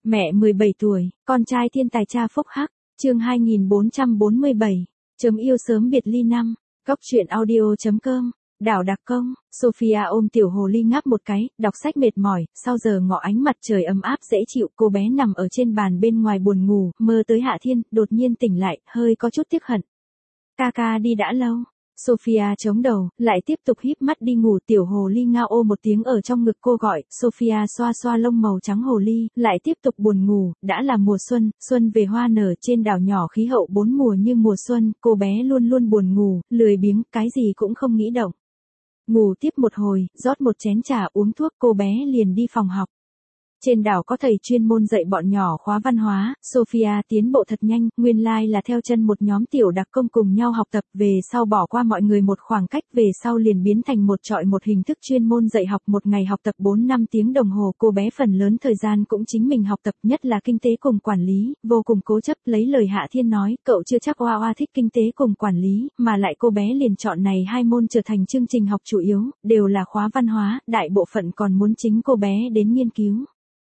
Mẹ 17 tuổi, con trai thiên tài cha phúc hắc, chương 2447, chấm yêu sớm biệt ly năm, góc truyện audio.com, đảo đặc công, Sophia ôm tiểu hồ ly ngáp một cái, đọc sách mệt mỏi, sau giờ ngọ ánh mặt trời ấm áp dễ chịu, cô bé nằm ở trên bàn bên ngoài buồn ngủ, mơ tới Hạ Thiên, đột nhiên tỉnh lại, hơi có chút tiếc hận. Ca đi đã lâu. Sophia chống đầu, lại tiếp tục híp mắt đi ngủ, tiểu hồ ly ngao ô một tiếng ở trong ngực cô gọi, Sophia xoa xoa lông màu trắng hồ ly, lại tiếp tục buồn ngủ, đã là mùa xuân, xuân về hoa nở trên đảo nhỏ khí hậu bốn mùa như mùa xuân, cô bé luôn luôn buồn ngủ, lười biếng, cái gì cũng không nghĩ động. Ngủ tiếp một hồi, rót một chén trà uống thuốc, cô bé liền đi phòng học. Trên đảo có thầy chuyên môn dạy bọn nhỏ khóa văn hóa, Sophia tiến bộ thật nhanh, nguyên lai là theo chân một nhóm tiểu đặc công cùng nhau học tập, về sau bỏ qua mọi người một khoảng cách, về sau liền biến thành một trọi một hình thức chuyên môn dạy học, một ngày học tập 4-5 tiếng đồng hồ, cô bé phần lớn thời gian cũng chính mình học tập, nhất là kinh tế cùng quản lý, vô cùng cố chấp, lấy lời Hạ Thiên nói, cậu chưa chắc oa thích kinh tế cùng quản lý, mà lại cô bé liền chọn này hai môn trở thành chương trình học chủ yếu, đều là khóa văn hóa, đại bộ phận còn muốn chính cô bé đến nghiên cứu.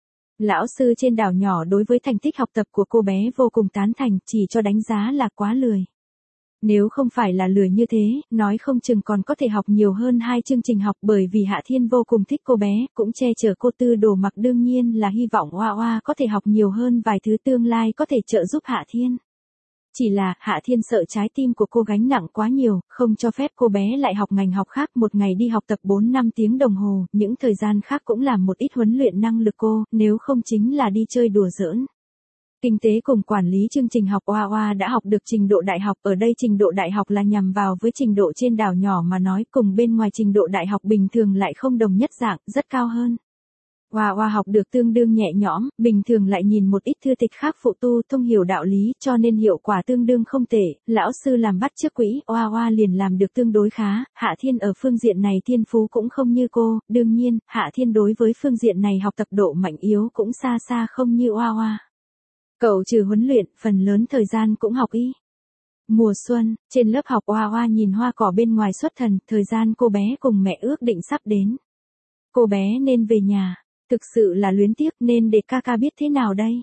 Lão sư trên đảo nhỏ đối với thành tích học tập của cô bé vô cùng tán thành, chỉ cho đánh giá là quá lười. Nếu không phải là lười như thế, nói không chừng còn có thể học nhiều hơn 2 chương trình học, bởi vì Hạ Thiên vô cùng thích cô bé, cũng che chở cô tư đồ mặc, đương nhiên là hy vọng Oa có thể học nhiều hơn vài thứ tương lai có thể trợ giúp Hạ Thiên. Chỉ là, Hạ Thiên sợ trái tim của cô gánh nặng quá nhiều, không cho phép cô bé lại học ngành học khác, một ngày đi học tập 4-5 tiếng đồng hồ, những thời gian khác cũng làm một ít huấn luyện năng lực cô, nếu không chính là đi chơi đùa giỡn. Kinh tế cùng quản lý chương trình học Oa đã học được trình độ đại học, ở đây trình độ đại học là nhằm vào với trình độ trên đảo nhỏ mà nói, cùng bên ngoài trình độ đại học bình thường lại không đồng nhất dạng, rất cao hơn. Oa học được tương đương nhẹ nhõm, bình thường lại nhìn một ít thư tịch khác phụ tu, thông hiểu đạo lý, cho nên hiệu quả tương đương không tệ, lão sư làm bắt chước quỹ, Oa liền làm được tương đối khá, Hạ Thiên ở phương diện này thiên phú cũng không như cô, đương nhiên, Hạ Thiên đối với phương diện này học tập độ mạnh yếu cũng xa xa không như Oa. Cậu trừ huấn luyện, phần lớn thời gian cũng học y. Mùa xuân, trên lớp học Oa nhìn hoa cỏ bên ngoài xuất thần, thời gian cô bé cùng mẹ ước định sắp đến. Cô bé nên về nhà. Thực sự là luyến tiếc, nên để ca biết thế nào đây?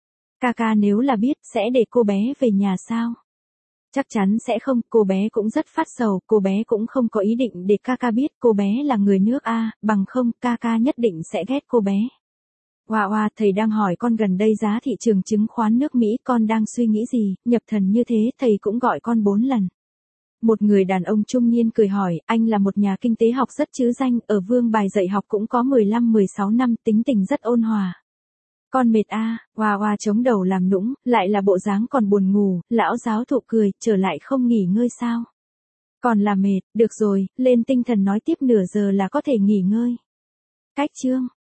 Ca nếu là biết, sẽ để cô bé về nhà sao? Chắc chắn sẽ không, cô bé cũng rất phát sầu, cô bé cũng không có ý định để ca biết, cô bé là người nước A, bằng không, ca nhất định sẽ ghét cô bé. Oa, thầy đang hỏi con gần đây giá thị trường chứng khoán nước Mỹ, con đang suy nghĩ gì, nhập thần như thế, thầy cũng gọi con 4 lần. Một người đàn ông trung niên cười hỏi, anh là một nhà kinh tế học rất chữ danh, ở vương bài dạy học cũng có 15-16 năm, tính tình rất ôn hòa. Con mệt Oa chống đầu làm nũng, lại là bộ dáng còn buồn ngủ, lão giáo thụ cười, trở lại không nghỉ ngơi sao? Còn là mệt, được rồi, lên tinh thần nói tiếp, nửa giờ là có thể nghỉ ngơi. Cách chương.